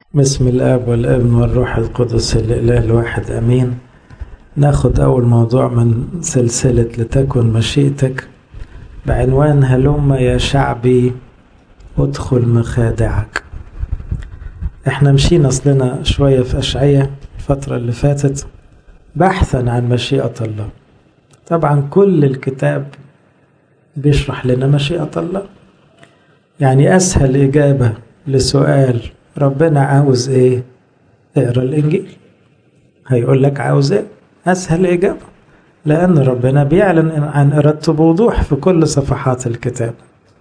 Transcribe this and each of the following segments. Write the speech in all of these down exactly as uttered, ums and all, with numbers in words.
بسم الآب والابن والروح القدس الإله الواحد أمين. ناخد أول موضوع من سلسلة لتكن مشيئتك بعنوان هلم يا شعبي ادخل مخادعك. احنا مشينا أصلنا شوية في أشعية الفترة اللي فاتت بحثا عن مشيئة الله. طبعا كل الكتاب بيشرح لنا مشيئة الله، يعني أسهل إجابة لسؤال ربنا عاوز ايه؟ اقرا الانجيل هيقول لك عاوز ايه. اسهل اجابه، لان ربنا بيعلن عن ارادته بوضوح في كل صفحات الكتاب.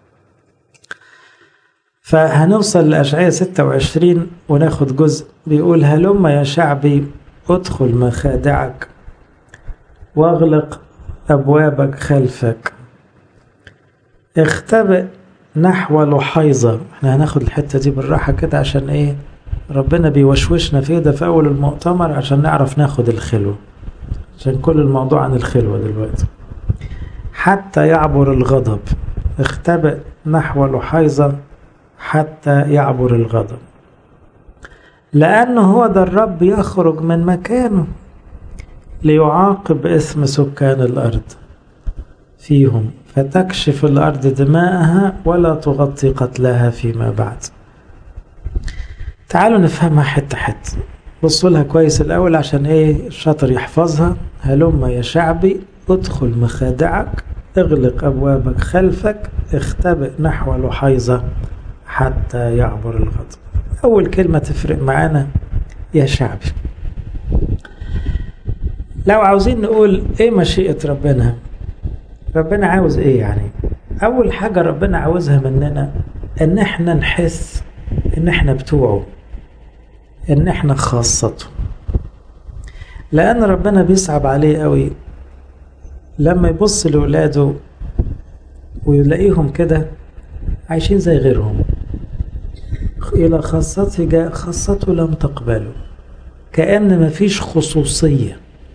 فهنوصل لاشعياء ستة وعشرين وناخد جزء بيقول هلم يا شعبي ادخل مخادعك واغلق ابوابك خلفك، اختبئ نحو لحيظة. احنا هناخد الحتة دي بالراحة كده عشان ايه؟ ربنا بيوشوشنا في ده في اول المؤتمر عشان نعرف ناخد الخلوة، عشان كل الموضوع عن الخلوة دلوقتي. حتى يعبر الغضب، اختبئ نحو لحيظة حتى يعبر الغضب، لأنه هو ده الرب يخرج من مكانه ليعاقب اسم سكان الأرض فيهم، فتكشف الأرض دماءها ولا تغطي قتلها فيما بعد. تعالوا نفهمها حتة حتة، بصوا لها كويس الأول عشان إيه الشاطر يحفظها. هلم يا شعبي ادخل مخادعك، اغلق أبوابك خلفك، اختبئ نحو لحيظة حتى يعبر الغضب. أول كلمة تفرق معانا يا شعبي. لو عاوزين نقول إيه مشيئة ربنا، ربنا عاوز ايه يعني؟ اول حاجة ربنا عاوزها مننا ان احنا نحس ان احنا بتوعه، ان احنا خاصته. لان ربنا بيصعب عليه قوي لما يبص لولاده ويلاقيهم كده عايشين زي غيرهم. الى خاصته جاء خاصته لم تقبله، كأن مفيش خصوصية.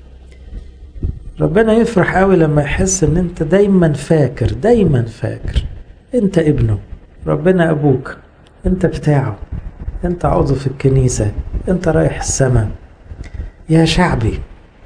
ربنا يفرح قوي لما يحس ان انت دايما فاكر دايما فاكر انت ابنه، ربنا ابوك، انت بتاعه، انت عضو في الكنيسة، انت رايح السماء يا شعبي.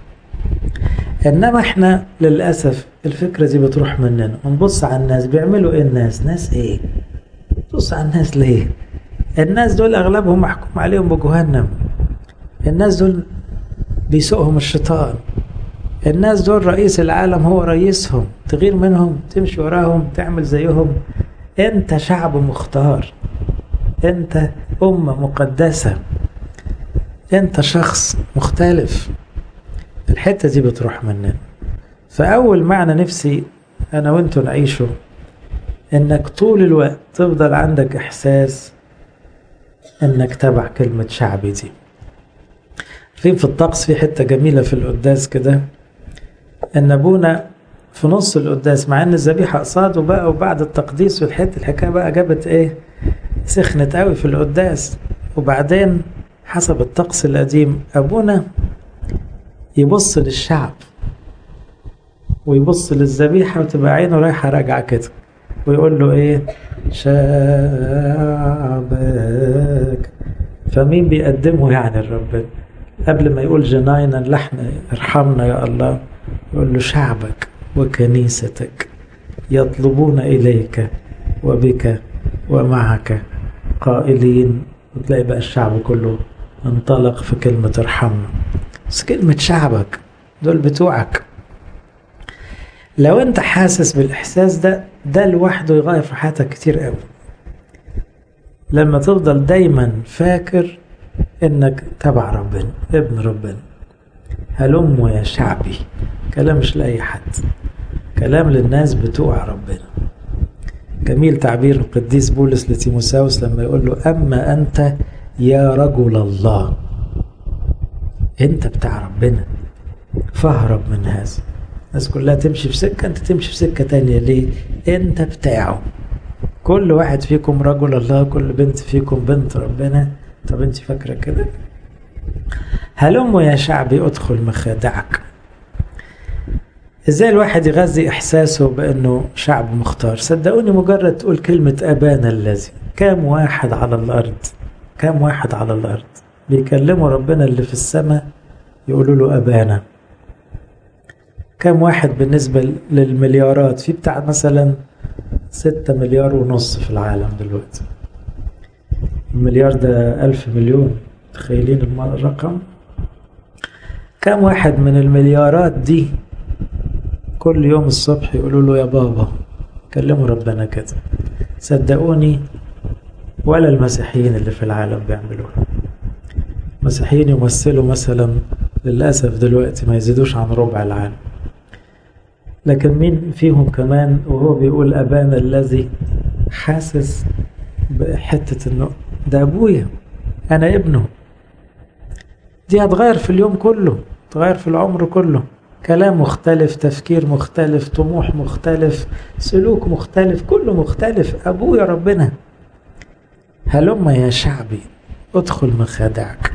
انما احنا للأسف الفكرة دي بتروح مننا ونبص على الناس بيعملوا ايه. الناس ناس ايه؟ بص على الناس ليه؟ الناس دول اغلبهم محكوم عليهم بجهنم، الناس دول بيسوقهم الشيطان، الناس دول رئيس العالم هو رئيسهم، تغير منهم تمشي وراهم تعمل زيهم. انت شعب مختار، انت أمة مقدسة، انت شخص مختلف. الحتة دي بتروح مننا. فأول معنى نفسي أنا وانتو نعيشه انك طول الوقت تفضل عندك إحساس انك تبع كلمة شعبي دي. في في الطقس في حتة جميلة في القداس كده، ان ابونا في نص القداس مع ان الذبيحه قصاده بقى وبعد التقديس والحته الحكايه بقى جابت ايه، سخنت قوي في القداس. وبعدين حسب الطقس القديم ابونا يبص للشعب ويبص للذبيحه وتبقى عينه رايحه راجعه كده ويقول له ايه، شعبك. فمين بيقدمه يعني الرب قبل ما يقول جناينا لحن ارحمنا يا الله، يقول له شعبك وكنيستك يطلبون إليك وبك ومعك قائلين. وتلاقي بقى الشعب كله انطلق في كلمة ارحمنا. بس كلمة شعبك دول بتوعك. لو انت حاسس بالإحساس ده، ده لوحده يغير في حياتك كتير قوي. لما تفضل دايما فاكر انك تبع ربنا، ابن ربنا. هلم يا شعبي، كلام مش لأي حد، كلام للناس بتوع ربنا. جميل تعبير القديس بولس لتيموساوس لما يقول له أما أنت يا رجل الله، أنت بتاع ربنا، فاهرب من هذا. الناس كلها تمشي في سكة، أنت تمشي في سكة تانية. ليه؟ أنت بتاعه. كل واحد فيكم رجل الله، كل بنت فيكم بنت ربنا. طب أنت فاكرة كده؟ هلم يا شعبي ادخل مخادعك. ازاي الواحد يغذي احساسه بانه شعب مختار؟ صدقوني مجرد تقول كلمة ابانا الذي، كام واحد على الارض كم واحد على الأرض بيكلموا ربنا اللي في السماء يقولوا له أبانا؟ كم واحد بالنسبة للمليارات؟ في بتاع مثلا ستة مليار ونص في العالم دلوقتي. المليار ده ألف مليون، تخيلين الرقم؟ كم واحد من المليارات دي كل يوم الصبح يقولوا له يا بابا؟ كلموا ربنا كده. صدقوني ولا المسيحيين اللي في العالم بيعملوها. المسيحيين يمثلوا مثلا للأسف دلوقتي ما يزيدوش عن ربع العالم، لكن مين فيهم كمان وهو بيقول أبانا الذي حاسس بحتة انه ده أبويا أنا ابنه؟ دي هتغير في اليوم كله، تغير في العمر كله. كلام مختلف، تفكير مختلف، طموح مختلف، سلوك مختلف، كله مختلف. أبويا ربنا. هلم يا شعبي ادخل مخادعك.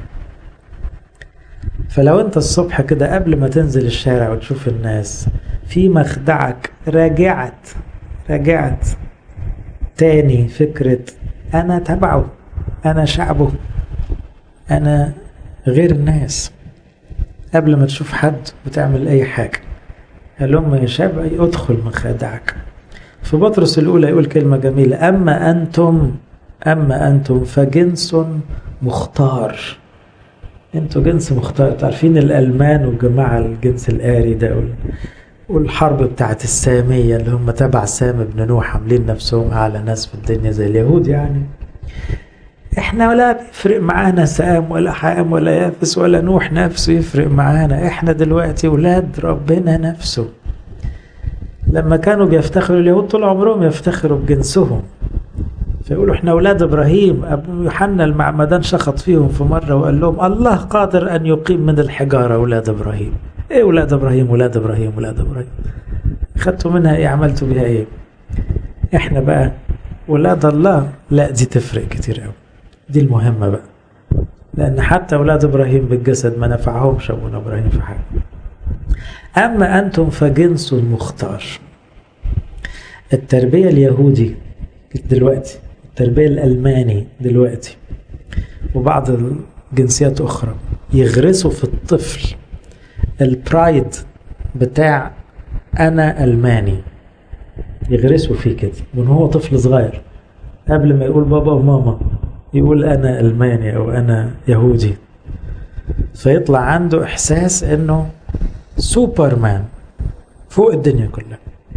فلو انت الصبح كده قبل ما تنزل الشارع وتشوف الناس في مخدعك راجعت راجعت تاني فكرة أنا تبعه، أنا شعبه، أنا غير الناس، قبل ما تشوف حد وتعمل أي حاجة هلم يا شعبي ادخل مخادعك. في بطرس الأولى يقول كلمة جميلة: أما أنتم أما أنتم فجنس مختار. أنتوا جنس مختار. تعرفين الألمان والجماعة الجنس الآري ده والحرب بتاعت السامية اللي هم تبع سام بن نوح عاملين نفسهم أعلى ناس في الدنيا زي اليهود يعني. احنا ولا بيفرق معانا سام ولا حام ولا يافس ولا نوح نفسه يفرق معانا. احنا دلوقتي ولاد ربنا نفسه. لما كانوا بيفتخروا اليهود طول عمرهم يفتخروا بجنسهم، فيقولوا احنا ولاد ابراهيم. ابو يوحنا المعمدان شخط فيهم في مرة وقال لهم الله قادر ان يقيم من الحجارة ولاد ابراهيم. ايه ولاد ابراهيم ولاد ابراهيم ولاد ابراهيم؟ خدتوا منها ايه؟ عملتوا بها ايه؟ احنا بقى ولاد الله. لا دي تفرق كتير قوي، دي المهمة بقى، لان حتى ولاد ابراهيم بالجسد ما نفعهمش ابونا ابراهيم في حاجة. اما انتم فجنس مختار. التربية اليهودي دلوقتي، التربية الألماني دلوقتي، وبعض الجنسيات أخرى يغرسوا في الطفل البرايد بتاع أنا ألماني. يغرسوا فيه كده من هو طفل صغير، قبل ما يقول بابا وماما يقول أنا ألماني أو أنا يهودي، فيطلع عنده إحساس إنه سوبرمان فوق الدنيا كلها.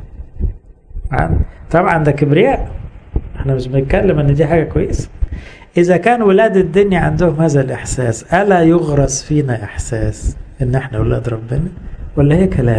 طبعا ده كبرياء، احنا مش بنتكلم ان دي حاجة كويسة. اذا كان ولاد الدنيا عندهم هذا الاحساس، الا يغرس فينا احساس ان احنا ولاد ربنا؟ ولا هي كلام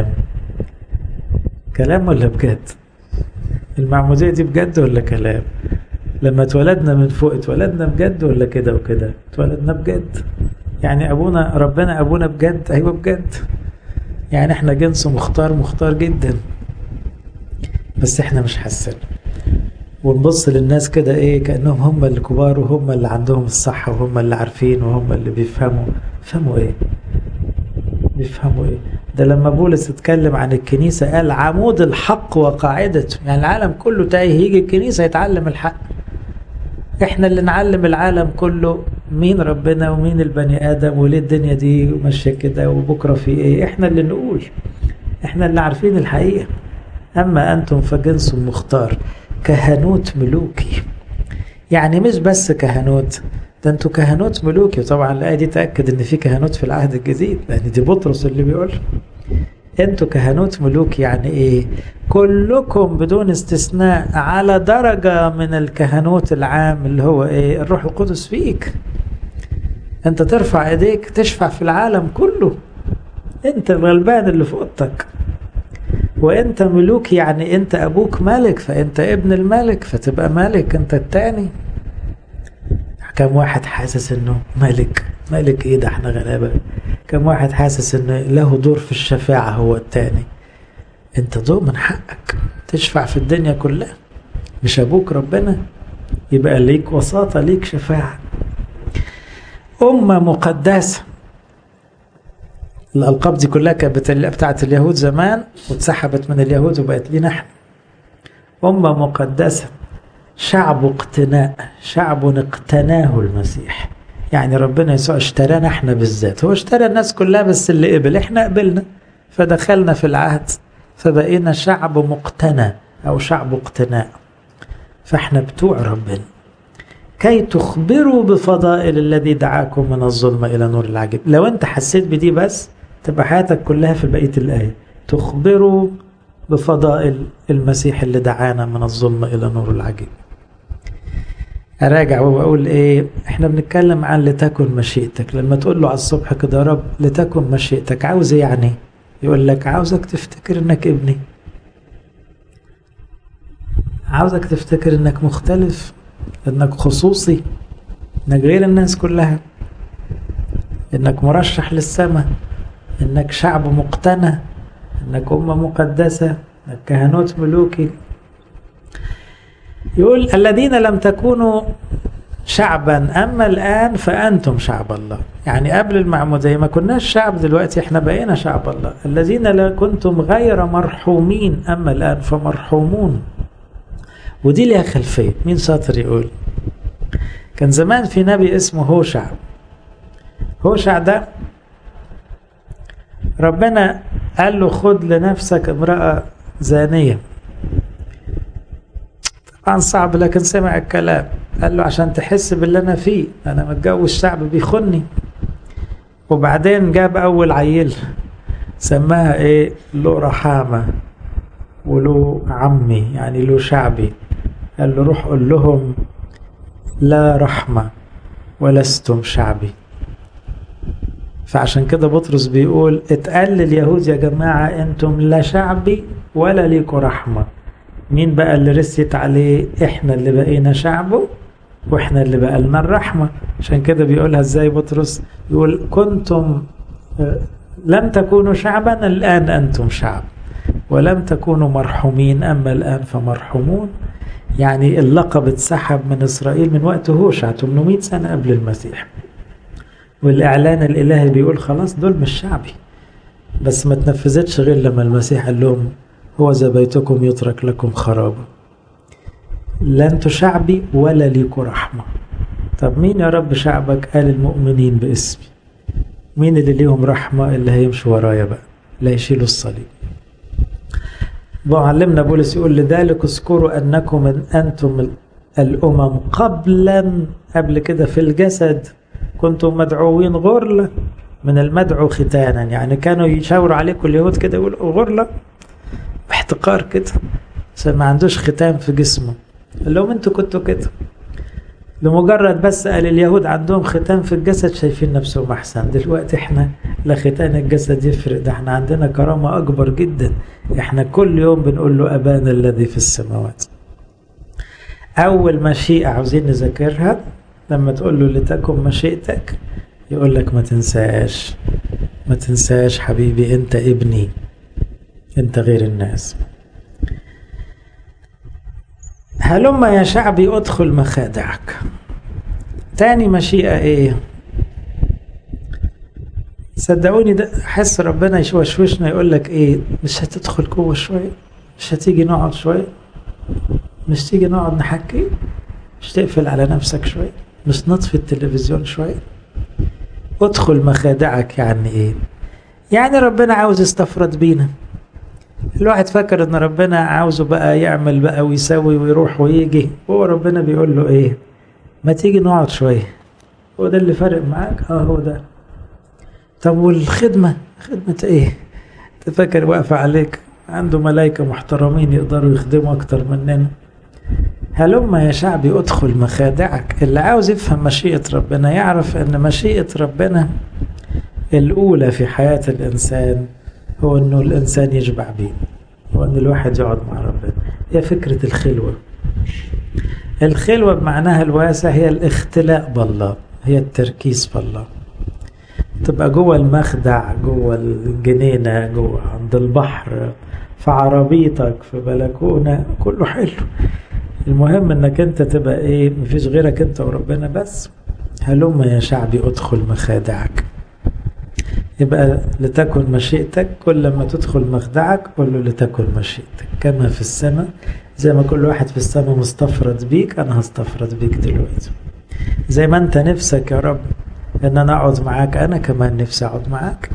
كلام ولا بجد؟ المعمودية دي بجد ولا كلام؟ لما اتولدنا من فوق اتولدنا بجد ولا كده وكده؟ اتولدنا بجد. يعني ابونا ربنا ابونا بجد؟ ايوه بجد. يعني احنا جنس مختار مختار جدا، بس احنا مش حاسين. ونبص للناس كده ايه كأنهم هم اللي كبار وهم اللي عندهم الصح وهم اللي عارفين وهم اللي بيفهموا. بيفهموا ايه؟ بيفهموا ايه؟ ده لما بولس اتكلم عن الكنيسة قال عمود الحق وقاعدته. يعني العالم كله تايه، يجي الكنيسة يتعلم الحق. احنا اللي نعلم العالم كله مين ربنا ومين البني آدم وليه الدنيا دي ماشية كده وبكرة في ايه. احنا اللي نقول، احنا اللي عارفين الحقيقة. اما انتم فجنس مختار كهنوت ملوكي. يعني مش بس كهنوت، ده انتوا كهنوت ملوكي. طبعا الآية دي تأكد ان في كهنوت في العهد الجديد، لان دي بطرس اللي بيقول انتوا كهنوت ملوكي. يعني ايه؟ كلكم بدون استثناء على درجة من الكهنوت العام اللي هو ايه؟ الروح القدس فيك. انت ترفع ايديك تشفع في العالم كله. انت الغلبان اللي في اوضتك، وانت ملوك. يعني انت ابوك ملك، فانت ابن الملك، فتبقى ملك انت التاني. كم واحد حاسس انه ملك؟ ملك ايه ده؟ احنا غلابة. كم واحد حاسس انه له دور في الشفاعة هو التاني؟ انت دور من حقك تشفع في الدنيا كلها. مش ابوك ربنا؟ يبقى ليك وساطة، ليك شفاعة. أمة مقدسة. الألقاب دي كلها كانت بتاعت اليهود زمان واتسحبت من اليهود وبقت لنا احنا. أمة مقدسة شعب اقتناء، شعب اقتناه المسيح. يعني ربنا يسوع اشترانا احنا بالذات، هو اشترى الناس كلها بس اللي قبل، احنا قبلنا فدخلنا في العهد فبقينا شعب مقتنى او شعب اقتناء، فاحنا بتوع ربنا. كي تخبروا بفضائل الذي دعاكم من الظلمة إلى نور العجيب. لو أنت حسيت بدي بس تبقى حياتك كلها في بقية الآية، تخبروا بفضائل المسيح اللي دعانا من الظلمة إلى نور العجيب. أراجع وأقول إيه؟ إحنا بنتكلم عن لتكن مشيئتك. لما تقول له على الصبح كده يا رب لتكن مشيئتك، عاوز إيه يعني؟ يقول لك عاوزك تفتكر إنك ابني، عاوزك تفتكر إنك مختلف، انك خصوصي، انك غير الناس كلها، انك مرشح للسماء، انك شعب مقتنى، انك أمة مقدسة، انك كهنوت ملوكي. يقول الذين لم تكونوا شعبا أما الآن فأنتم شعب الله. يعني قبل المعمودية ما كناش شعب، دلوقتي احنا بقينا شعب الله. الذين لا كنتم غير مرحومين أما الآن فمرحومون. ودي ليها خلفية، مين شاطر يقول؟ كان زمان في نبي اسمه هوشع. هوشع ده ربنا قال له خد لنفسك امرأة زانية. طبعا صعب لكن سمع الكلام. قال له عشان تحس باللي انا فيه، انا متجوز شعب بيخني. وبعدين جاب اول عيل سماها ايه؟ له رحامة وله عمي، يعني له شعبي. قال له روح قول لهم لا رحمة ولستم شعبي. فعشان كده بطرس بيقول اتقال لليهود يا جماعة انتم لا شعبي ولا ليكوا رحمة. مين بقى اللي رسيت عليه؟ احنا اللي بقينا شعبه واحنا اللي بقى لنا الرحمة. عشان كده بيقولها ازاي بطرس؟ يقول كنتم لم تكونوا شعبا الآن أنتم شعب، ولم تكونوا مرحومين أما الآن فمرحومون. يعني اللقب اتسحب من إسرائيل من وقت هوشع ثمانمائة سنة قبل المسيح، والإعلان الإلهي بيقول خلاص دول مش شعبي. بس ما تنفذتش غير لما المسيح قال لهم هو ذا بيتكم يترك لكم خرابا. لا انتوا شعبي ولا ليكوا رحمة. طب مين يا رب شعبك؟ قال المؤمنين باسمي. مين اللي ليهم رحمة؟ اللي هيمشوا ورايا بقى، لا يشيلوا الصليب. معلمنا بولس يقول لذلك اذكروا أنكم من أنتم الأمم قبلا، قبل كده في الجسد كنتم مدعوين غرلة، من المدعو ختانا. يعني كانوا يشاوروا عليكم اليهود كده يقولوا غرلة باحتقار كده عشان ما عندوش ختان في جسمه. قال لهم انتوا كنتوا كده، لمجرد بس قال اليهود عندهم ختان في الجسد شايفين نفسهم احسن. دلوقتي احنا لا ختان الجسد يفرق، ده احنا عندنا كرامة اكبر جدا. احنا كل يوم بنقول له ابانا الذي في السماوات. اول مشيئة عاوزين نذاكرها لما تقول له لتكن مشيئتك، يقول لك ما تنساش، ما تنساش حبيبي انت ابني، انت غير الناس. هلما يا شعبي ادخل مخادعك. تاني مشيئة ايه؟ صدقوني ده حس ربنا يشوشوشنا يقول لك ايه؟ مش هتدخل جوه شوية؟ مش هتيجي نقعد شوية؟ مش تيجي نقعد نحكي؟ مش تقفل على نفسك شوية؟ مش نطفي التلفزيون شوية؟ ادخل مخادعك يعني ايه؟ يعني ربنا عاوز يستفرد بينا. الواحد فكر ان ربنا عاوزه بقى يعمل بقى ويسوي ويروح ويجي، هو ربنا بيقول له ايه؟ ما تيجي نقعد شوية. هو ده اللي فارق معاك؟ اه هو ده. طب والخدمة؟ خدمة ايه؟ تفكر واقفة عليك؟ عنده ملايكة محترمين يقدروا يخدموا اكتر مننا. هلما يا شعبي ادخل مخادعك. اللي عاوز يفهم مشيئة ربنا يعرف ان مشيئة ربنا الاولى في حياة الانسان هو انه الانسان يشبع بيه، هو ان الواحد يقعد مع ربنا. هي فكرة الخلوة. الخلوة بمعناها الواسع هي الاختلاء بالله، هي التركيز بالله. تبقى جوه المخدع، جوه الجنينة، جوه عند البحر، في عربيتك، في بلكونة، كله حلو. المهم انك انت تبقى ايه؟ مفيش غيرك انت وربنا بس. هلما يا شعبي ادخل مخادعك. يبقى لتكن مشيئتك، كل ما تدخل مخدعك قول له لتكن مشيئتك كما في السماء. زي ما كل واحد في السماء مستفرد بيك، أنا هستفرد بيك دلوقتي. زي ما أنت نفسك يا رب إن أنا أقعد معاك، أنا كمان نفسي أقعد معاك.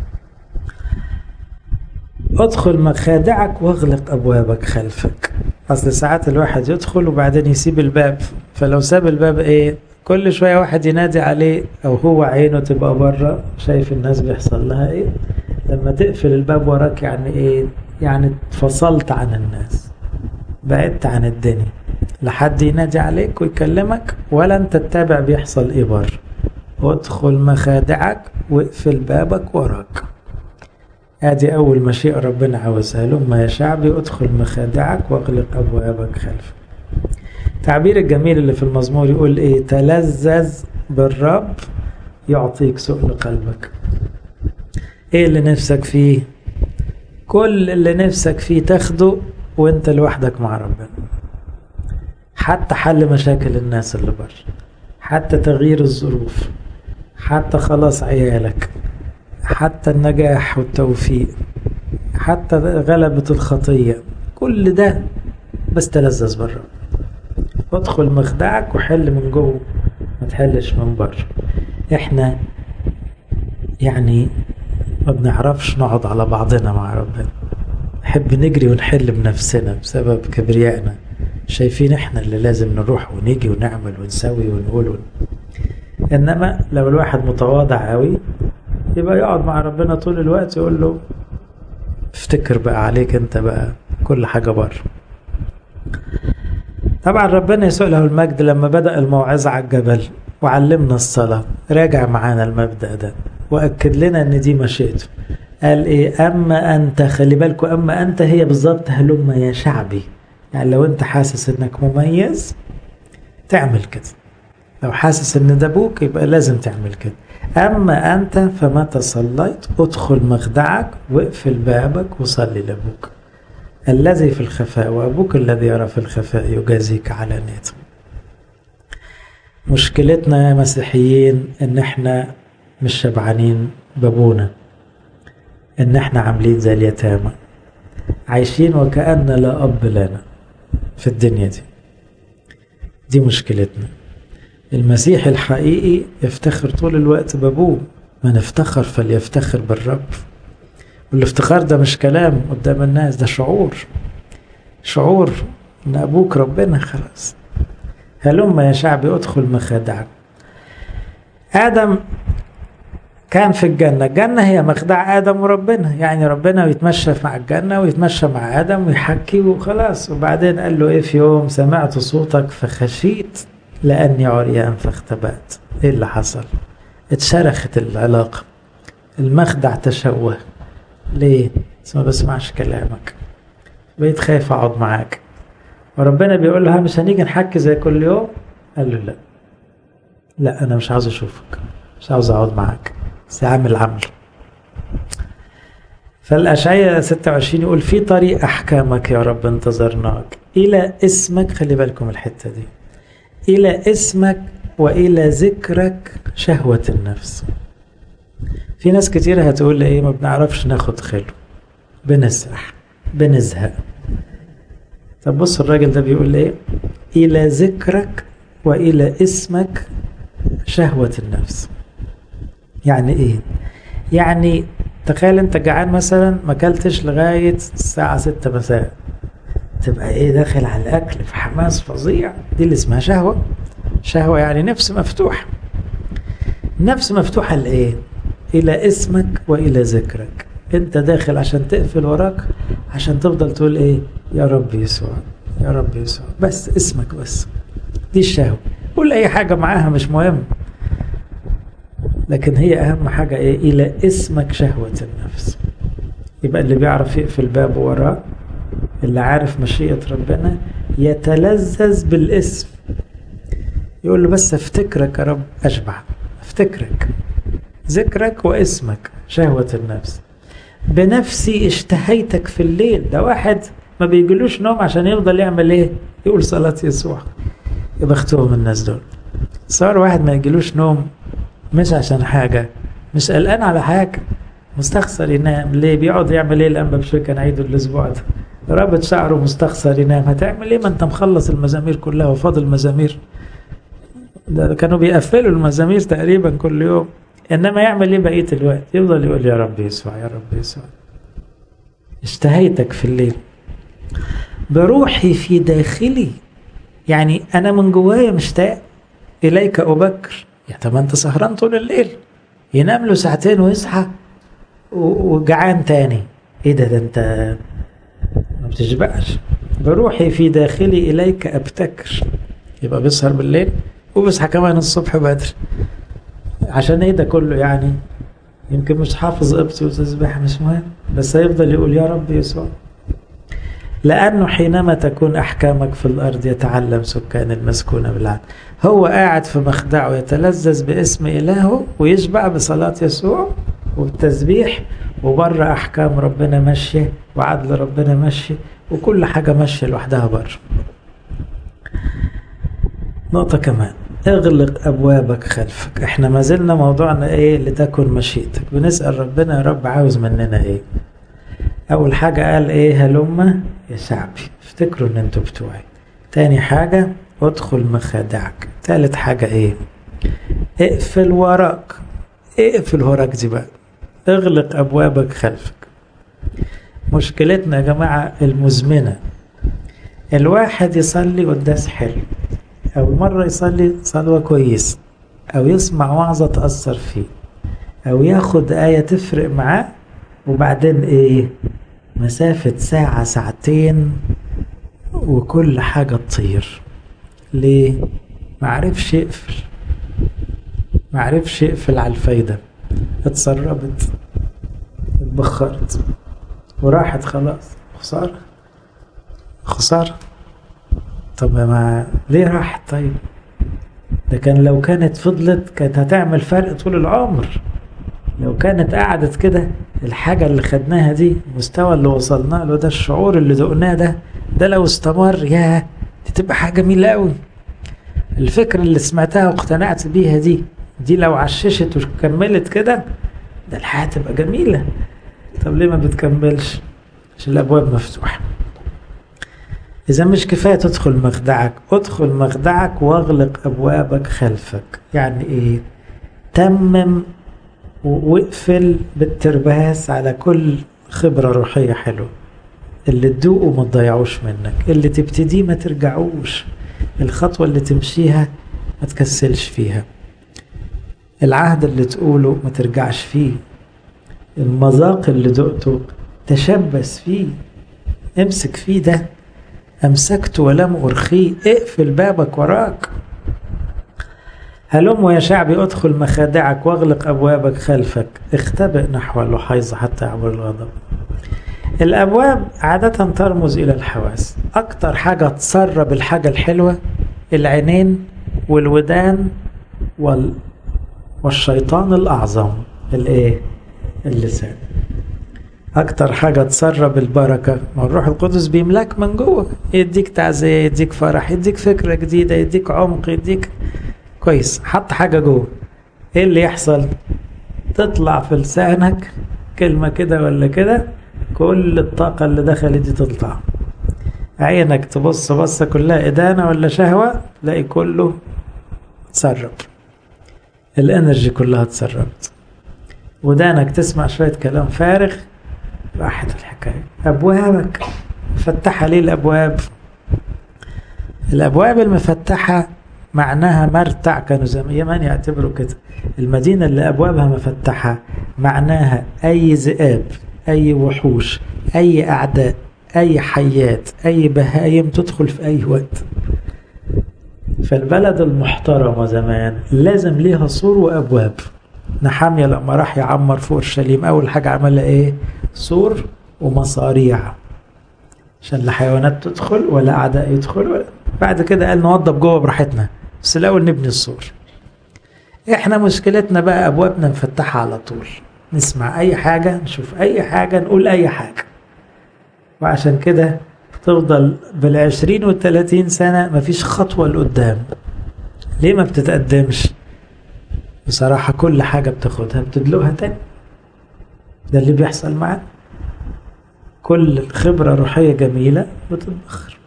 ادخل مخادعك واغلق أبوابك خلفك. أصل ساعات الواحد يدخل وبعدين يسيب الباب، فلو ساب الباب إيه؟ كل شوية واحد ينادي عليه، أو هو عينه تبقى بره شايف الناس بيحصل لها إيه. لما تقفل الباب وراك يعني إيه؟ يعني اتفصلت عن الناس، بعدت عن الدنيا، لحد ينادي عليك ويكلمك ولا أنت تتابع بيحصل إيه بره. وادخل مخادعك واقفل بابك وراك. ادي اول مشيئة ربنا عاوزها لهم يا شعبي، ادخل مخادعك واغلق ابوابك خلفك. تعبير الجميل اللي في المزمور يقول ايه؟ تلذذ بالرب يعطيك سؤل قلبك. ايه اللي نفسك فيه؟ كل اللي نفسك فيه تاخده وانت لوحدك مع ربنا. حتى حل مشاكل الناس اللي بره، حتى تغيير الظروف، حتى خلاص عيالك، حتى النجاح والتوفيق، حتى غلبة الخطية، كل ده بس تلذذ بره. وادخل مخدعك وحل من جوه، ما تحلش من بره. احنا يعني ما بنعرفش نقعد على بعضنا مع ربنا، نحب نجري ونحل بنفسنا بسبب كبريائنا، شايفين احنا اللي لازم نروح ونيجي ونعمل ونسوي ونقول ون... انما لو الواحد متواضع قوي يبقى يقعد مع ربنا طول الوقت يقول له افتكر بقى عليك انت بقى كل حاجة بره. طبعا ربنا يسوع له المجد لما بدأ الموعظة على الجبل وعلمنا الصلاة راجع معانا المبدأ ده وأكد لنا ان دي مشيئته. قال ايه؟ اما انت، خلي بالكم، اما انت هي بالظبط هلم يا شعبي. يعني لو انت حاسس انك مميز تعمل كده، لو حاسس ان ده ابوك يبقى لازم تعمل كده. اما انت فمتى صليت ادخل مخدعك واقفل بابك وصلي لابوك الذي في الخفاء، وابوك الذي يرى في الخفاء يجازيك علانية. مشكلتنا يا مسيحيين ان احنا مش شبعانين بابونا، ان احنا عاملين زي اليتامى عايشين وكأن لا اب لنا في الدنيا دي. دي مشكلتنا. المسيح الحقيقي يفتخر طول الوقت بابوه. من افتخر فليفتخر بالرب. والافتخار ده مش كلام قدام الناس، ده شعور، شعور ان ابوك ربنا. خلاص هلم يا شعبي ادخل مخادعك. آدم كان في الجنة، الجنة هي مخدع آدم وربنا، يعني ربنا يتمشى مع الجنة ويتمشى مع آدم ويحكي وخلاص. وبعدين قال له ايه في يوم؟ سمعت صوتك فخشيت لأني عريان فاختبأت. ايه اللي حصل؟ اتشرخت العلاقة، المخدع تشوه. ليه؟ ما بسمعش كلامك، بقيت خايف اقعد معاك. وربنا بيقول له مش هنيجي نحكي زي كل يوم؟ قال له لا لا انا مش عاوز اشوفك، مش عاوز اقعد معاك، بس اعمل عمل. فالأشعياء ستة وعشرين يقول في طريق احكامك يا رب انتظرناك الى اسمك. خلي بالكم الحتة دي، الى اسمك والى ذكرك شهوة النفس. في ناس كتير هتقول لي ايه؟ ما بنعرفش ناخد خلو، بنسرح بنزهق. طب بص الراجل ده بيقول ايه؟ الى ذكرك والى اسمك شهوة النفس. يعني ايه؟ يعني تخيل انت جعان مثلا ما اكلتش لغاية الساعة ستة مساء، تبقى ايه؟ داخل على الاكل في حماس فظيع. دي اللي اسمها شهوة. شهوة يعني نفس مفتوحة. نفس مفتوحة لايه؟ الى اسمك والى ذكرك. انت داخل عشان تقفل وراك، عشان تفضل تقول ايه؟ يا رب يسوع، يا رب يسوع، بس اسمك بس. دي الشهوة. قول اي حاجة معاها مش مهم، لكن هي اهم حاجة ايه؟ الى اسمك شهوة النفس. يبقى اللي بيعرف يقفل باب وراه، اللي عارف مشيئة ربنا، يتلذذ بالاسم. يقول له بس افتكرك يا رب اشبع، افتكرك، ذكرك واسمك شهوة النفس. بنفسي اشتهيتك في الليل. ده واحد ما بيجلوش نوم عشان يفضل يعمل ايه؟ يقول صلاة يسوع. يبختهم الناس دول. صار واحد ما يجلوش نوم مش عشان حاجة، مش قلقان على حاجة، مستخسر ينام ليه؟ بيقعد يعمل ايه الانبا بشوي كان عيده الاسبوع ده؟ رابط شعره مستخسر ينام. هتعمل ايه ما انت مخلص المزامير كلها وفاضل مزامير؟ ده كانوا بيقفلوا المزامير تقريبا كل يوم. انما يعمل ايه بقيه الوقت؟ يفضل يقول يا رب يسوع يا رب يسوع. اشتهيتك في الليل بروحي في داخلي، يعني انا من جوايا مشتاق اليك ابكر. يا طب انت سهران طول الليل، ينام له ساعتين ويصحى وجعان تاني، ايه ده؟ ده انت ما بتشبعش. بروحي في داخلي اليك ابتكر، يبقى بيسهر بالليل وبيصحى كمان الصبح بدري. عشان ايه ده كله يعني؟ يمكن مش حافظ قبطي وتسبح مش مهم، بس هيفضل يقول يا رب يسوع. لأنه حينما تكون أحكامك في الأرض يتعلم سكان المسكونة بالعدل. هو قاعد في مخدعه يتلذذ باسم إلهه ويشبع بصلاة يسوع والتسبيح، وبره أحكام ربنا ماشية وعدل ربنا ماشي وكل حاجة ماشية لوحدها بره. نقطة كمان، اغلق أبوابك خلفك. احنا ما زلنا موضوعنا ايه؟ لتكن مشيئتك. بنسأل ربنا يا رب عاوز مننا ايه؟ أول حاجة قال ايه؟ هلما يا شعبي افتكروا ان انتوا بتوعي. تاني حاجة ادخل مخادعك. تالت حاجة ايه؟ اقفل وراك. اقفل وراك دي بقى، اغلق أبوابك خلفك. مشكلتنا يا جماعة المزمنة، الواحد يصلي قداس حلو، أو مرة يصلي صلوة كويس، أو يسمع وعظة تأثر فيه، أو ياخد آية تفرق معاه، وبعدين إيه؟ مسافة ساعة ساعتين وكل حاجة تطير. ليه؟ معرفش يقفل، معرفش يقفل على الفايدة، اتسربت اتبخرت وراحت خلاص. خسارة خسارة. طب ما ليه راحت؟ طيب ده كان لو كانت فضلت كانت هتعمل فرق طول العمر. لو كانت قعدت كده الحاجة اللي خدناها دي، المستوى اللي وصلنا له ده، الشعور اللي دقناه ده، ده لو استمر ياه دي تبقى حاجة جميلة قوي. الفكرة اللي سمعتها واقتنعت بيها دي دي لو عششت وكملت كده ده الحياة تبقى جميلة. طب ليه ما بتكملش؟ عشان الأبواب مفتوحة. إذا مش كفاية تدخل مخدعك، ادخل مخدعك واغلق أبوابك خلفك. يعني إيه؟ تمم واقفل بالترباس على كل خبرة روحية حلوة. اللي تدوقه ما تضيعوش منك، اللي تبتديه ما ترجعوش، الخطوة اللي تمشيها ما تكسلش فيها، العهد اللي تقوله ما ترجعش فيه، المذاق اللي دقته تشبث فيه، امسك فيه. ده أمسكت ولم أرخيه. اقفل بابك وراك. هلم يا شعبي ادخل مخادعك واغلق أبوابك خلفك، اختبئ نحو اللحيظ حتى يعبر الغضب. الأبواب عادة ترمز إلى الحواس. أكتر حاجة تسرب الحاجة الحلوة العينين والودان وال... والشيطان الأعظم الإيه؟ اللسان. أكتر حاجة تسرب البركة، ما الروح القدس بيملاك من جوه، يديك تعزية، يديك فرح، يديك فكرة جديدة، يديك عمق، يديك كويس. حط حاجة جوه، ايه اللي يحصل؟ تطلع في لسانك كلمة كده ولا كده، كل الطاقة اللي دخلت دي تطلع. عينك تبص بصة كلها إدانة ولا شهوة، تلاقي كله تسرب، الانرجي كلها تسربت. ودانك تسمع شوية كلام فارغ، راحت الحكاية. أبوابك مفتحة. ليه الأبواب؟ الأبواب المفتحة معناها مرتع. كانوا زمان يعتبروا كده المدينة اللي أبوابها مفتحة معناها أي ذئاب، أي وحوش، أي أعداء، أي حيات، أي بهايم تدخل في أي وقت. فالبلد المحترمة زمان لازم ليها سور وأبواب. نحمية لما راح يعمر في أورشليم أول حاجة عملها إيه؟ سور ومصاريع عشان لا حيوانات تدخل ولا أعداء يدخل ولا. بعد كده قال نوضب جوه براحتنا، بس الأول نبني السور. إحنا مشكلتنا بقى أبوابنا مفتحة على طول، نسمع أي حاجة، نشوف أي حاجة، نقول أي حاجة، وعشان كده تفضل بالعشرين والثلاثين سنة مفيش خطوة لقدام. ليه ما بتتقدمش؟ بصراحة كل حاجة بتاخدها بتدلوها تاني. ده اللي بيحصل معاه. كل خبرة روحية جميلة بتتبخر.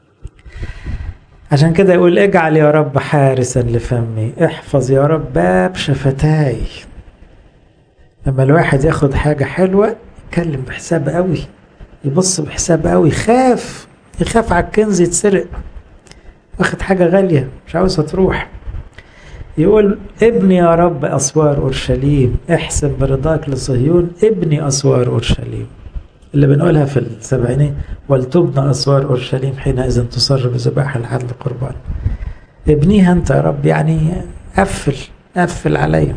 عشان كده يقول اجعل يا رب حارسا لفمي، احفظ يا رب باب شفتاي. لما الواحد ياخد حاجة حلوة يتكلم بحساب قوي، يبص بحساب قوي، يخاف يخاف على الكنز يتسرق، واخد حاجة غالية مش عاوزها تروح. يقول ابني يا رب أسوار أورشليم، احسب برضاك لصهيون، ابني أسوار أورشليم، اللي بنقولها في السبعينين، ولتبنى أسوار أورشليم حينئذ تصر بذبائح العدل قربان. ابنيها أنت يا رب، يعني قفل قفل عليهم.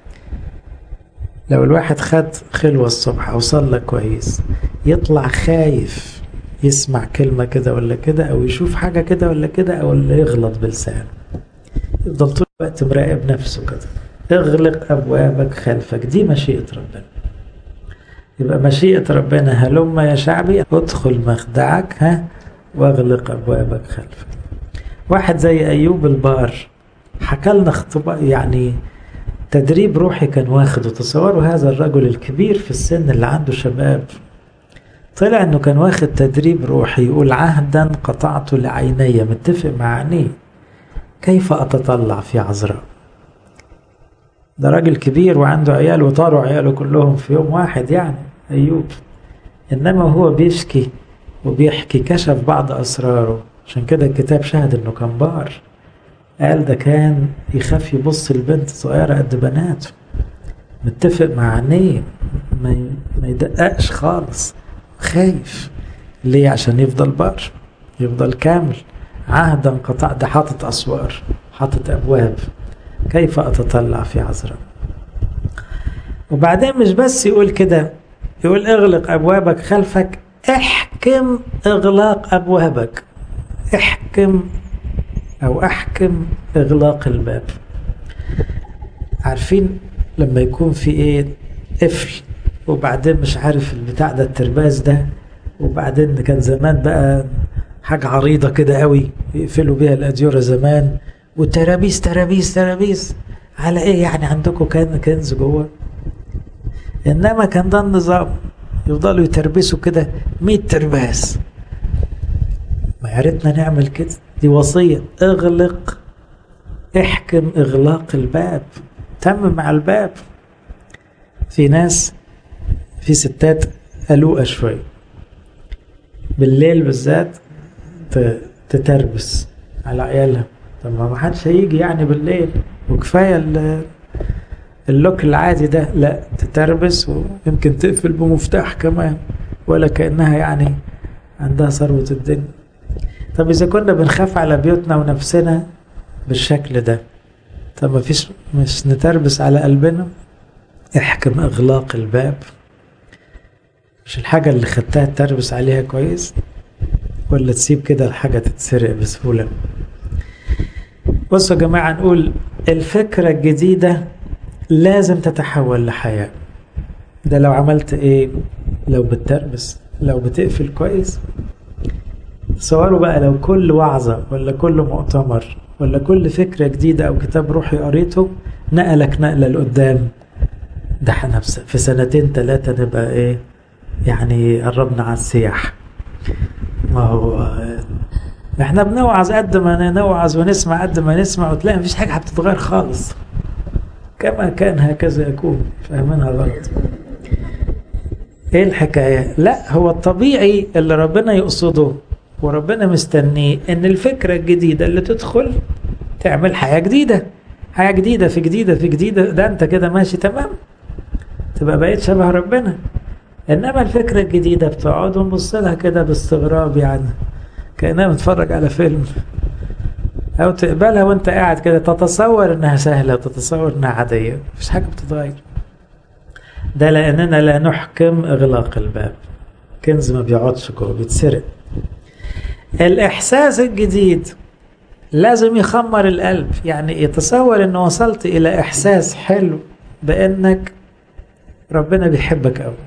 لو الواحد خد خلوة الصبح أو صلى كويس، يطلع خايف يسمع كلمة كده ولا كده، أو يشوف حاجة كده ولا كده، أو اللي يغلط بلسانه، يفضل طول الوقت مراقب نفسه كده. اغلق أبوابك خلفك، دي مشيئة ربنا. يبقى مشيئة ربنا هلم يا شعبي ادخل مخدعك ها واغلق أبوابك خلفك. واحد زي أيوب البار حكى لنا اختبار، يعني تدريب روحي كان واخد. وتصوروا هذا الرجل الكبير في السن اللي عنده شباب، طلع انه كان واخد تدريب روحي. يقول عهدا قطعت لعيني، متفق مع عينيه، كيف أتطلع في عذراء. ده راجل كبير وعنده عيال، وطاروا عياله كلهم في يوم واحد يعني أيوب. إنما هو بيشكي وبيحكي كشف بعض أسراره. عشان كده الكتاب شهد إنه كان بار. قال ده كان يخاف يبص البنت صغيرة قد بناته، متفق مع عينيه، ما يدققش خالص، خايف. ليه؟ عشان يفضل بار، يفضل كامل. عهدا قطع، ده حاطط أسوار، حاطط أبواب، كيف أتطلع في عذراء. وبعدين مش بس يقول كده، يقول اغلق أبوابك خلفك، احكم اغلاق أبوابك. احكم أو احكم اغلاق الباب. عارفين لما يكون في ايه قفل، وبعدين مش عارف البتاع ده الترباز ده، وبعدين كان زمان بقى حاجة عريضة كده قوي يقفلوا بيها الأديرة زمان، وترابيس ترابيس ترابيس على ايه يعني؟ عندكم كان كنز جوه. انما كان ده النظام، يفضلوا يتربسوا كده مية ترباس. ما ياريتنا نعمل كده، دي وصية. اغلق، احكم اغلاق الباب، تم مع الباب. في ناس، في ستات قلوقة شوية بالليل بالذات تتربس على عيالها. طب ما حدش هيجي يعني بالليل، وكفاية اللوك العادي ده. لا، تتربس ويمكن تقفل بمفتاح كمان، ولا كأنها يعني عندها ثروة الدنيا. طب إذا كنا بنخاف على بيوتنا ونفسنا بالشكل ده، طب ما فيش مش نتربس على قلبنا؟ احكم اغلاق الباب. مش الحاجة اللي خدتها تربس عليها كويس، ولا تسيب كده الحاجة تتسرق بسهولة؟ بصوا يا جماعة، نقول الفكرة الجديدة لازم تتحول لحياة. ده لو عملت ايه؟ لو بتربس، لو بتقفل كويس. تصوروا بقى لو كل وعظة ولا كل مؤتمر ولا كل فكرة جديدة أو كتاب روحي قريته نقلك نقلة لقدام. ده احنا في سنتين ثلاثة نبقى ايه يعني؟ قربنا على السياح. ما هو احنا بنوعظ قد ما نوعظ ونسمع قد ما نسمع، وتلاقي مفيش حاجة بتتغير خالص. كما كان هكذا يكون. فاهمينها غلط. ايه الحكاية؟ لا، هو الطبيعي اللي ربنا يقصده وربنا مستنيه ان الفكرة الجديدة اللي تدخل تعمل حياة جديدة، حياة جديدة في جديدة في جديدة. ده انت كده ماشي تمام، تبقى بقيت شبه ربنا. انما الفكرة الجديدة بتقعد ونبص لها كده باستغراب، يعني كأنها متفرج على فيلم، او تقبلها وانت قاعد كده تتصور انها سهلة وتتصور انها عادية، مفيش حاجة بتتغير. ده لاننا لا نحكم اغلاق الباب. كنز ما بيقعدش جوه، بيتسرق. الاحساس الجديد لازم يخمر القلب، يعني يتصور انه وصلت الى احساس حلو بانك ربنا بيحبك قوي.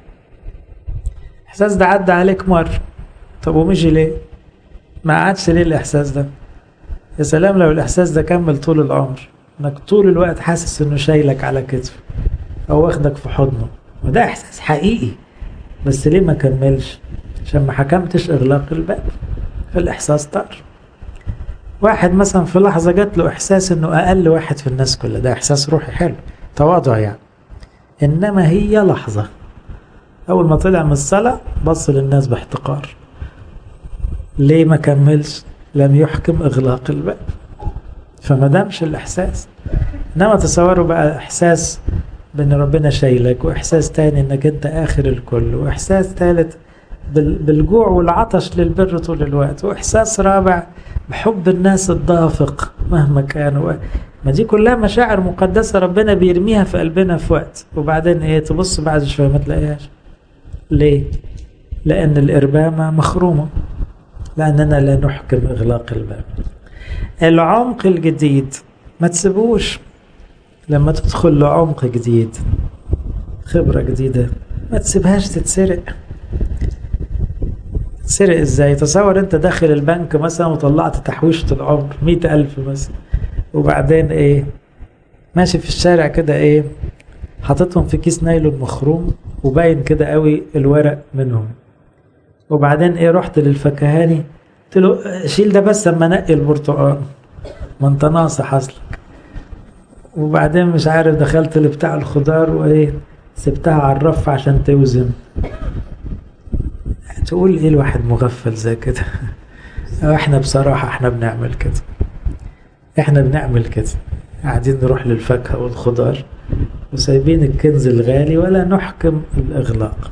الاحساس ده عدى عليك مرة، طب ومشي ليه؟ ما عادش ليه الاحساس ده؟ يا سلام لو الاحساس ده كمل طول العمر، انك طول الوقت حاسس انه شايلك على كتفه او واخدك في حضنه وده احساس حقيقي، بس ليه ما كملش؟ عشان ما حكمتش اغلاق الباب، فالاحساس طار. واحد مثلا في لحظة جات له احساس انه اقل واحد في الناس كلها، ده احساس روحي حلو، تواضع يعني، انما هي لحظة، اول ما طلع من الصلاة بص للناس باحتقار. ليه ما كملش؟ لم يحكم اغلاق الباب، فما دامش الاحساس. انما تصوروا بقى احساس بان ربنا شايلك، واحساس تاني انك انت اخر الكل، واحساس ثالث بالجوع والعطش للبر طول الوقت، واحساس رابع بحب الناس الدافق مهما كانوا. ما دي كلها مشاعر مقدسة ربنا بيرميها في قلبنا في وقت، وبعدين ايه؟ تبص بعد شوية ما تلاقيهاش. ليه؟ لان الاربامة مخرومة، لاننا لا نحكم اغلاق الباب. العمق الجديد ما تسيبوش. لما تدخل لعمق جديد، خبرة جديدة، ما تسيبهاش تتسرق. تتسرق ازاي؟ تصور انت داخل البنك مثلا وطلعت تحويشة العمر مئة ألف مثلا، وبعدين ايه؟ ماشي في الشارع كده ايه؟ حاططهم في كيس نايلون مخروم وباين كده قوي الورق منهم، وبعدين ايه؟ رحت للفكهاني قلت له شيل ده بس اما نقي البرتقال، ما انت ناصح اصلك. وبعدين مش عارف دخلت لبتاع الخضار وايه؟ سبتها على الرف عشان توزن. تقول ايه الواحد مغفل زي كده؟ احنا بصراحة احنا بنعمل كده، احنا بنعمل كده، قاعدين نروح للفاكهة والخضار وسايبين الكنز الغالي ولا نحكم الاغلاق.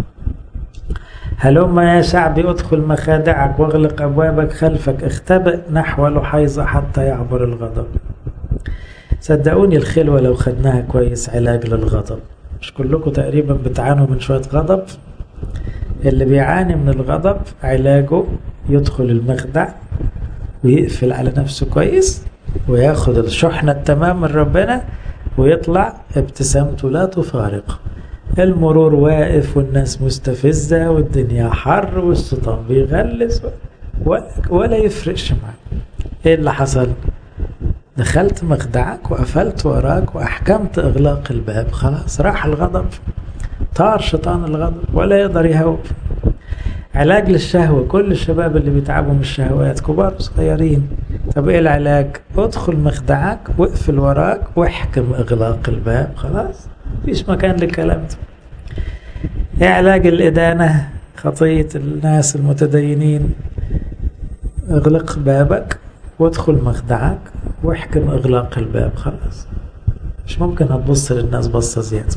هلما يا شعبي ادخل مخادعك واغلق ابوابك خلفك، اختبئ نحو لحيظة حتى يعبر الغضب. صدقوني الخلوة لو خدناها كويس علاج للغضب. مش كلكم تقريبا بتعانوا من شوية غضب؟ اللي بيعاني من الغضب علاجه يدخل المخدع ويقفل على نفسه كويس وياخد الشحنة التمام من ربنا ويطلع ابتسامته لا تفارق. المرور واقف والناس مستفزة والدنيا حر والشيطان بيغلس ولا يفرقش معك. ايه اللي حصل؟ دخلت مخدعك وقفلت وراك واحكمت اغلاق الباب، خلاص راح الغضب، طار شيطان الغضب ولا يقدر يهوب. علاج للشهوة، كل الشباب اللي بيتعبوا من الشهوات كبار وصغيرين، طب ايه العلاج؟ ادخل مخدعك واقفل وراك واحكم اغلاق الباب، خلاص مفيش مكان للكلام ده. ايه علاج الادانة؟ خطية الناس المتدينين، اغلق بابك وادخل مخدعك واحكم اغلاق الباب، خلاص مش ممكن هتبص للناس بصة زيادة.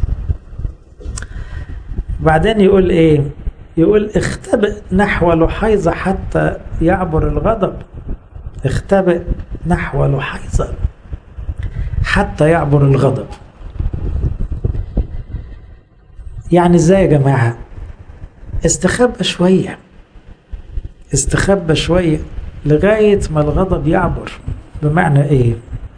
بعدين يقول ايه؟ يقول اختبئ نحو لحيظة حتى يعبر الغضب. اختبئ نحو لحيظة حتى يعبر الغضب. يعني ازاي يا جماعة؟ استخبى شوية، استخبى شوية لغاية ما الغضب يعبر. بمعنى ايه؟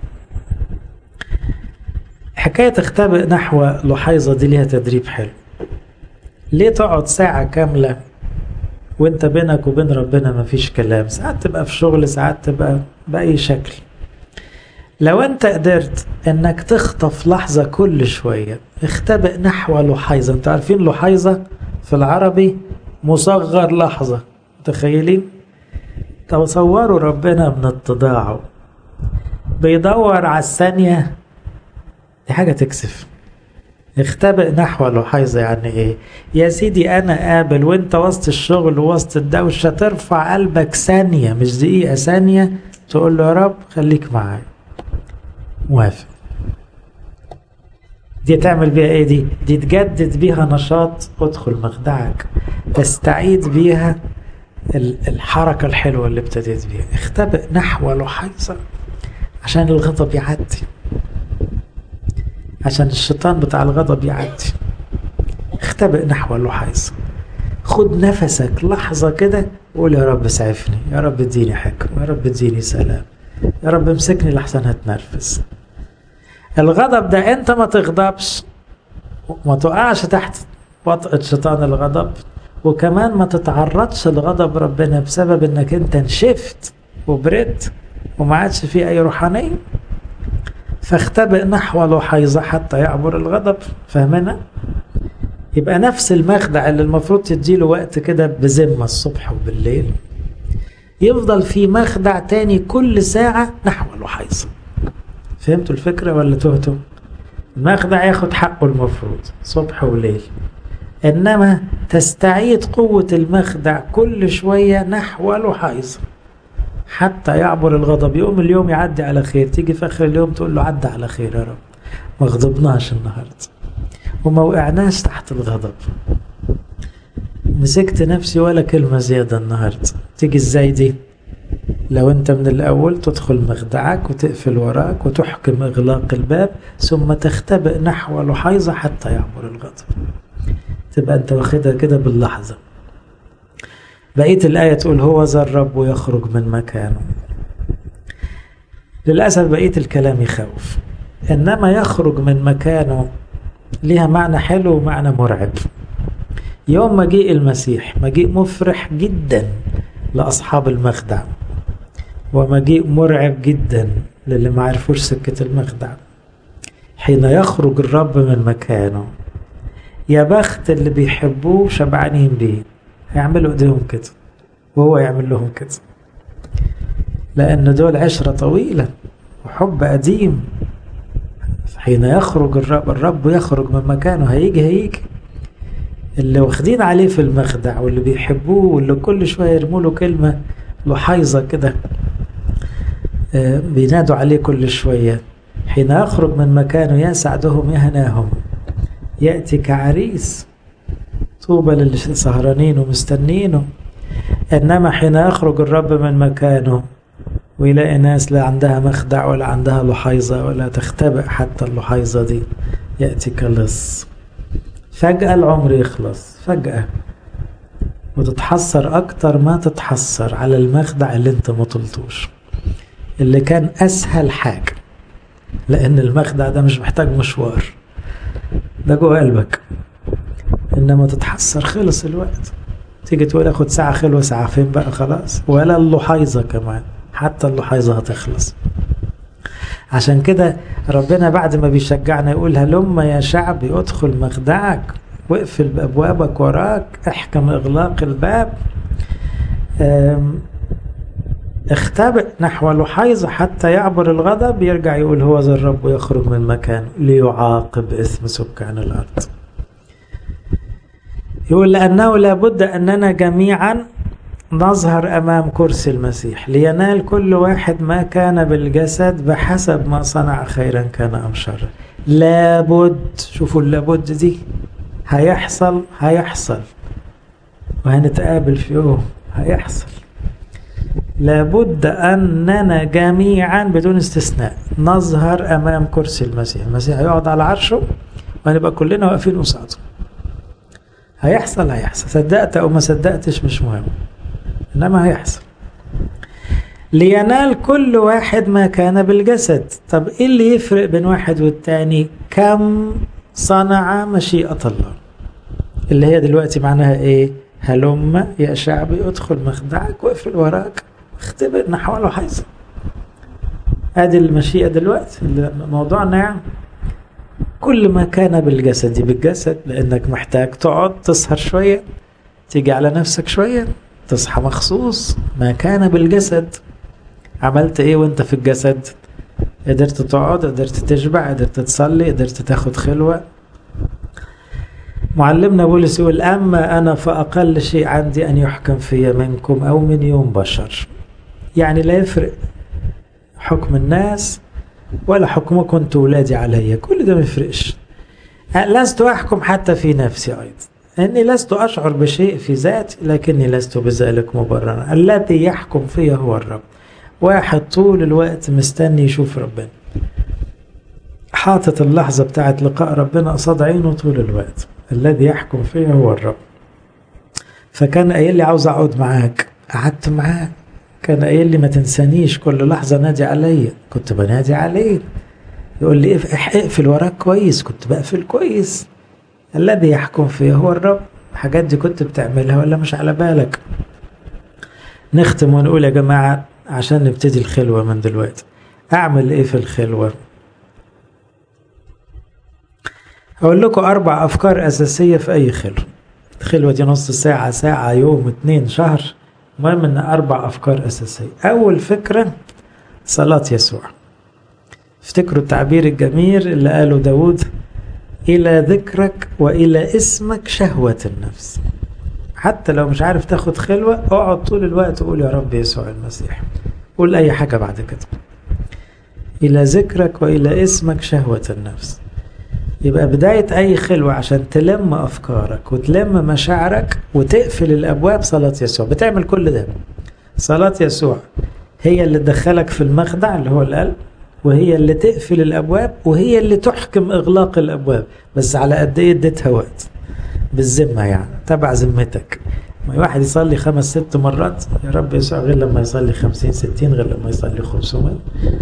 حكاية اختبئ نحو لحيظة دي ليها تدريب حلو. ليه تقعد ساعة كاملة وانت بينك وبين ربنا مفيش كلام؟ ساعات تبقى في شغل، ساعات تبقى بأي شكل. لو انت قدرت انك تخطف لحظة كل شوية، اختبئ نحو لحيظة. انت عارفين لحيظة في العربي مصغر لحظة، متخيلين؟ تصوروا ربنا من اتضاعه بيدور على الثانية، دي حاجة تكسف. اختبئ نحو لحيظة يعني ايه؟ يا سيدي انا قابل وانت وسط الشغل ووسط الدوشة، ترفع قلبك ثانية مش دقيقة، ثانية تقول له يا رب خليك معايا، موافق. دي تعمل بيها ايه؟ دي دي تجدد بيها نشاط. ادخل مخدعك تستعيد بيها الحركة الحلوة اللي ابتديت بيها. اختبئ نحو لحيظة عشان الغضب يعدي، عشان الشيطان بتاع الغضب يعدي. اختبئ نحو لحيظة. خد نفسك لحظة كده وقول يا رب اسعفني، يا رب اديني حكمة، يا رب اديني سلام، يا رب امسكني لحسن هتنرفز. الغضب ده انت ما تغضبش وما تقعش تحت وطأة شيطان الغضب، وكمان ما تتعرضش لغضب ربنا بسبب انك انت نشفت وبردت وما عادش فيه اي روحانية. فاختبئ نحو لحيظة حتى يعبر الغضب. فاهمنا؟ يبقى نفس المخدع اللي المفروض تديله وقت كده بذمة الصبح وبالليل، يفضل في مخدع تاني كل ساعة نحو الوحيصة. فهمتوا الفكرة ولا تهتوا؟ المخدع ياخد حقه المفروض صبح وليل، إنما تستعيد قوة المخدع كل شوية نحو الوحيصة حتى يعبر الغضب. يقوم اليوم يعدي على خير، تيجي في آخر اليوم تقول له عدى على خير يا رب، ما غضبناش النهاردة وما وقعناش تحت الغضب، مسكت نفسي ولا كلمة زيادة النهاردة. تيجي ازاي دي؟ لو انت من الأول تدخل مخدعك وتقفل وراك وتحكم إغلاق الباب ثم تختبئ نحو الوحيظة حتى يعبر الغضب، تبقى انت واخدها كده باللحظة. بقية الآية تقول هو ذا الرب يخرج من مكانه. للأسف بقية الكلام يخوف، إنما يخرج من مكانه ليها معنى حلو ومعنى مرعب. يوم مجيء المسيح مجيء مفرح جدا لأصحاب المخدع، ومجيء مرعب جدا للي ما عرفوش سكة المخدع. حين يخرج الرب من مكانه، يا بخت اللي بيحبوه شبعانين بيه، هيعملوا ايديهم كده وهو يعمل لهم كده، لأن دول عشرة طويلة وحب قديم. حين يخرج الرب، الرب يخرج من مكانه، هيجي هيجي اللي واخدين عليه في المخدع واللي بيحبوه واللي كل شوية يرموا له كلمة لحيظة كده بينادوا عليه كل شوية. حين يخرج من مكانه يسعدهم يهناهم، يأتي كعريس، طوبى للي سهرانين ومستنينه. إنما حين يخرج الرب من مكانه ويلاقي ناس لا عندها مخدع ولا عندها لحيظة ولا تختبئ حتى اللحيظة دي، يأتي كلص. فجأة العمر يخلص فجأة، وتتحسر أكتر ما تتحسر على المخدع اللي انت ما طلتوش، اللي كان أسهل حاجة، لأن المخدع ده مش محتاج مشوار، ده جوه قلبك. إنما تتحسر خلص الوقت، تيجي تقول أخد ساعة خلوة، ساعة فين بقى خلاص، ولا اللحيظة كمان، حتى اللحيظة هتخلص. عشان كده ربنا بعد ما بيشجعنا يقول هلما يا شعبي ادخل مخدعك واقفل بأبوابك وراك، احكم إغلاق الباب، اختبئ نحو لحيظة حتى يعبر الغضب. يرجع يقول هو ذا الرب يخرج من مكانه ليعاقب إثم سكان الأرض. يقول لأنه لابد أننا جميعا نظهر أمام كرسي المسيح لينال كل واحد ما كان بالجسد بحسب ما صنع، خيرا كان أم شرا. لابد، شوفوا اللابد دي، هيحصل هيحصل وهنتقابل في يوم هيحصل. لابد أننا جميعا بدون استثناء نظهر أمام كرسي المسيح. المسيح يقعد على عرشه وهنبقى كلنا واقفين قصاده. هيحصل هيحصل، صدقت أو ما صدقتش مش مهم، إنما هيحصل. لينال كل واحد ما كان بالجسد. طب إيه اللي يفرق بين واحد والتاني؟ كم صنع مشيئة الله، اللي هي دلوقتي معناها إيه؟ هلم يا شعبي ادخل مخدعك واقفل وراك اختبر نحو لحيظة. ادي المشيئة دلوقتي موضوعنا. يعني كل ما كان بالجسد، بالجسد لانك محتاج تقعد تسهر شوية، تيجي على نفسك شوية، تصحى مخصوص. ما كان بالجسد، عملت ايه وانت في الجسد؟ قدرت تقعد، قدرت تشبع، قدرت تصلي، قدرت تاخد خلوة. معلمنا بولس يقول أما أنا فأقل شيء عندي أن يحكم في منكم أو من يوم بشر. يعني لا يفرق حكم الناس ولا حكمكم أنتوا ولادي علي، كل ده ما يفرقش. لست أحكم حتى في نفسي أيضا، أني لست أشعر بشيء في ذاتي لكني لست بذلك مبررا. الذي يحكم فيه هو الرب. واحد طول الوقت مستني يشوف ربنا، حاطط اللحظة بتاعت لقاء ربنا قصاد عينه طول الوقت. الذي يحكم فيه هو الرب. فكان قايل لي عاوز اقعد معاك، قعدت معاه. كان قايل لي ما تنسانيش كل لحظة نادي عليا، كنت بنادي عليه. يقول لي اقفل وراك كويس، كنت بقفل كويس. الذي يحكم فيه هو الرب. الحاجات دي كنت بتعملها ولا مش على بالك؟ نختم ونقول يا جماعة عشان نبتدي الخلوة من دلوقتي، اعمل ايه في الخلوة؟ أقول لكم أربع أفكار أساسية في أي خلوة. الخلوة دي نص ساعة، ساعة، يوم، اتنين، شهر، المهم إن أربع أفكار أساسية. أول فكرة صلاة يسوع. افتكروا التعبير الجميل اللي قاله داود: إلى ذكرك وإلى اسمك شهوة النفس. حتى لو مش عارف تاخد خلوة، اقعد طول الوقت وقول يا رب يسوع المسيح، قول أي حاجة بعد كده. إلى ذكرك وإلى اسمك شهوة النفس. يبقى بداية أي خلوة عشان تلم أفكارك وتلم مشاعرك وتقفل الأبواب صلاة يسوع. بتعمل كل ده. صلاة يسوع هي اللي تدخلك في المخدع اللي هو القلب، وهي اللي تقفل الأبواب، وهي اللي تحكم إغلاق الأبواب، بس على قد إيه اديتها وقت، بالذمة يعني، تبع ذمتك. ما واحد يصلي خمس ست مرات يا رب يسوع غير لما يصلي خمسين ستين، غير لما يصلي خمسمية.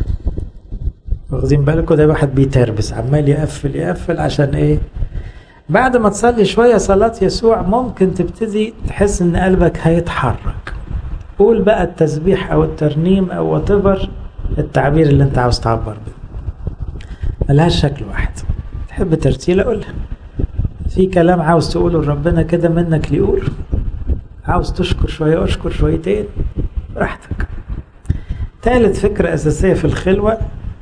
واخدين بالكم؟ ده واحد بيتربس عمال يقفل يقفل عشان ايه؟ بعد ما تصلي شوية صلاة يسوع ممكن تبتدي تحس ان قلبك هيتحرك. قول بقى التسبيح او الترنيم او واتيفر التعبير اللي انت عاوز تعبر بيه، ملهاش شكل واحد. تحب ترتيل اقولها، في كلام عاوز تقوله لربنا كده منك ليقول، عاوز تشكر شوية اشكر شويتين براحتك. ثالث فكرة اساسية في الخلوة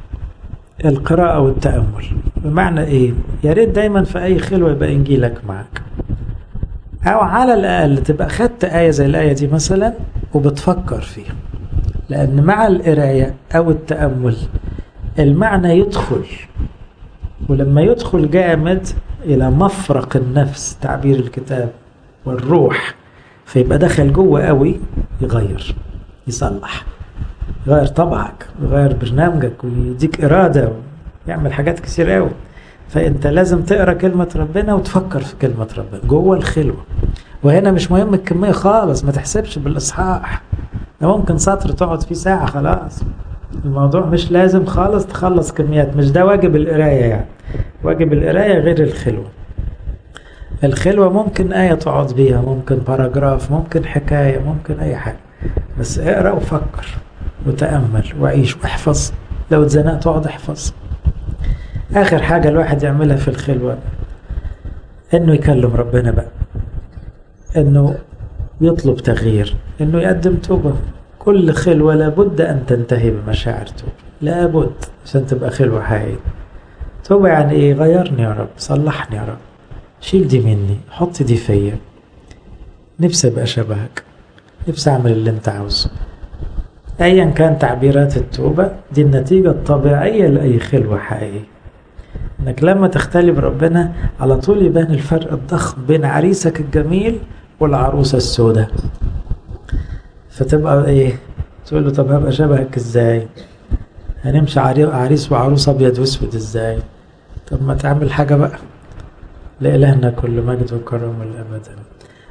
القراءة والتأمل. بمعنى ايه؟ يا ريت دايما في اي خلوة يبقى انجيلك معك، او على الاقل تبقى خدت آية زي الآية دي مثلا وبتفكر فيها، لان مع القراية او التأمل المعنى يدخل، ولما يدخل جامد الى مفرق النفس تعبير الكتاب والروح، فيبقى دخل جوه قوي، يغير، يصلح، يغير طبعك، يغير برنامجك، ويديك إرادة، ويعمل حاجات كتير قوي. فأنت لازم تقرأ كلمة ربنا وتفكر في كلمة ربنا جوه الخلوة. وهنا مش مهم الكمية خالص، ما تحسبش بالإصحاح، ده ممكن سطر تقعد فيه ساعة خلاص. الموضوع مش لازم خالص تخلص كميات، مش ده واجب القراية يعني. واجب القراية غير الخلوة. الخلوة ممكن آية تقعد بيها، ممكن باراجراف، ممكن حكاية، ممكن أي حاجة، بس اقرأ وفكر وتأمل وعيش واحفظ. لو اتزنقت اقعد احفظ. آخر حاجة الواحد يعملها في الخلوة إنه يكلم ربنا بقى، إنه يطلب تغيير، إنه يقدم توبة. كل خلوة لابد أن تنتهي بمشاعر توبة، لابد، عشان تبقى خلوة حقيقية. توبة يعني إيه؟ غيرني يا رب، صلحني يا رب، شيل دي مني، حط دي فيا، نفسي أبقى شبهك، نفسي أعمل اللي أنت عاوزه. أيا كان تعبيرات التوبة دي النتيجة الطبيعية لأي خلوة حقيقية، إنك لما تختلي بربنا على طول يبان الفرق الضخم بين عريسك الجميل والعروسة السوداء. فتبقى إيه؟ تقول له طب هبقى شبهك إزاي؟ هنمشي عريس وعروس أبيض وأسود إزاي؟ طب ما تعمل حاجة بقى. لإلهنا كل مجد وكرم الأبد.